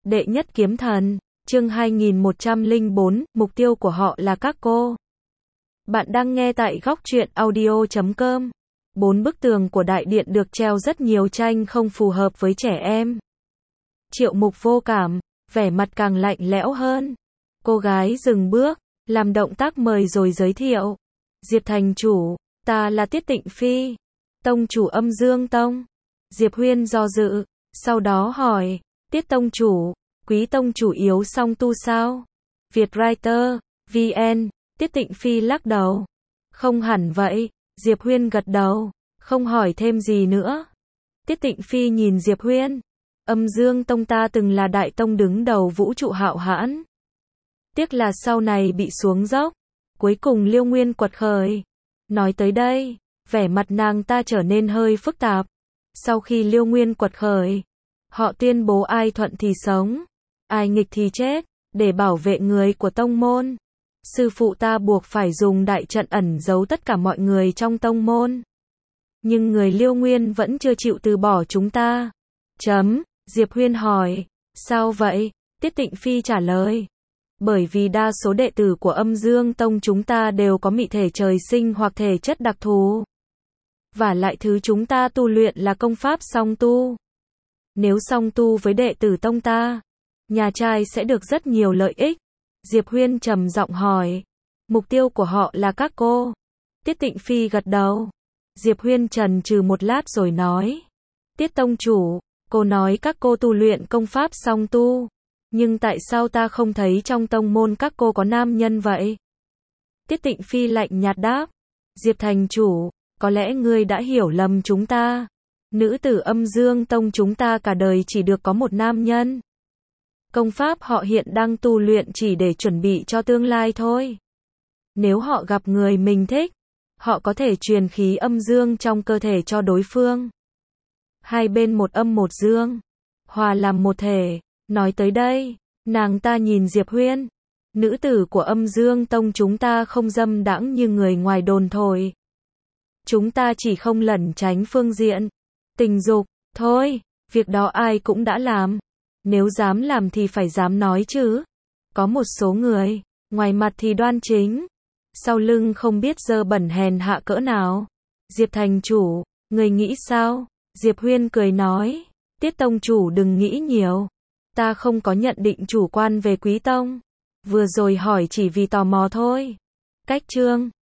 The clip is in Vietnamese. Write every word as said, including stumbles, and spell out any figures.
Đệ nhất kiếm thần, chương hai nghìn một trăm lẻ bốn, mục tiêu của họ là các cô. Bạn đang nghe tại góc truyện audio chấm com. Bốn bức tường của đại điện được treo rất nhiều tranh không phù hợp với trẻ em. Triệu Mục vô cảm, vẻ mặt càng lạnh lẽo hơn. Cô gái dừng bước, làm động tác mời rồi giới thiệu. Diệp thành chủ, ta là Tiết Tịnh Phi, tông chủ Âm Dương Tông. Diệp Huyên do dự, sau đó hỏi, Tiết tông chủ, Quý tông chủ yếu song tu sao? Vietwriter, vê en, Tiết Tịnh Phi lắc đầu. Không hẳn vậy, Diệp Huyên gật đầu, không hỏi thêm gì nữa. Tiết Tịnh Phi nhìn Diệp Huyên. Âm Dương Tông ta từng là đại tông đứng đầu vũ trụ hạo hãn. Tiếc là sau này bị xuống dốc. Cuối cùng Liêu Nguyên quật khởi. Nói tới đây, vẻ mặt nàng ta trở nên hơi phức tạp. Sau khi Liêu Nguyên quật khởi, họ tuyên bố ai thuận thì sống, ai nghịch thì chết, để bảo vệ người của tông môn. Sư phụ ta buộc phải dùng đại trận ẩn giấu tất cả mọi người trong tông môn. Nhưng người Liêu Nguyên vẫn chưa chịu từ bỏ chúng ta. Chấm, Diệp Huyên hỏi, sao vậy? Tiết Tịnh Phi trả lời. Bởi vì đa số đệ tử của Âm Dương Tông chúng ta đều có mị thể trời sinh hoặc thể chất đặc thù. Và lại thứ chúng ta tu luyện là công pháp song tu. Nếu song tu với đệ tử tông ta, nhà trai sẽ được rất nhiều lợi ích. Diệp Huyên trầm giọng hỏi, mục tiêu của họ là các cô. Tiết Tịnh Phi gật đầu. Diệp Huyên chần chừ một lát rồi nói, Tiết tông chủ, cô nói các cô tu luyện công pháp song tu. Nhưng tại sao ta không thấy trong tông môn các cô có nam nhân vậy? Tiết Tịnh Phi lạnh nhạt đáp, Diệp thành chủ, có lẽ ngươi đã hiểu lầm chúng ta. Nữ tử Âm Dương Tông chúng ta cả đời chỉ được có một nam nhân. Công pháp họ hiện đang tu luyện chỉ để chuẩn bị cho tương lai thôi. Nếu họ gặp người mình thích, họ có thể truyền khí âm dương trong cơ thể cho đối phương. Hai bên một âm một dương, hòa làm một thể. Nói tới đây, nàng ta nhìn Diệp Huyên. Nữ tử của Âm Dương Tông chúng ta không dâm đãng như người ngoài đồn thổi. Chúng ta chỉ không lẩn tránh phương diện tình dục, thôi, việc đó ai cũng đã làm. Nếu dám làm thì phải dám nói chứ. Có một số người, ngoài mặt thì đoan chính, sau lưng không biết dơ bẩn hèn hạ cỡ nào. Diệp thành chủ, người nghĩ sao? Diệp Huyên cười nói, Tiết tông chủ đừng nghĩ nhiều. Ta không có nhận định chủ quan về Quý tông. Vừa rồi hỏi chỉ vì tò mò thôi. Cách chương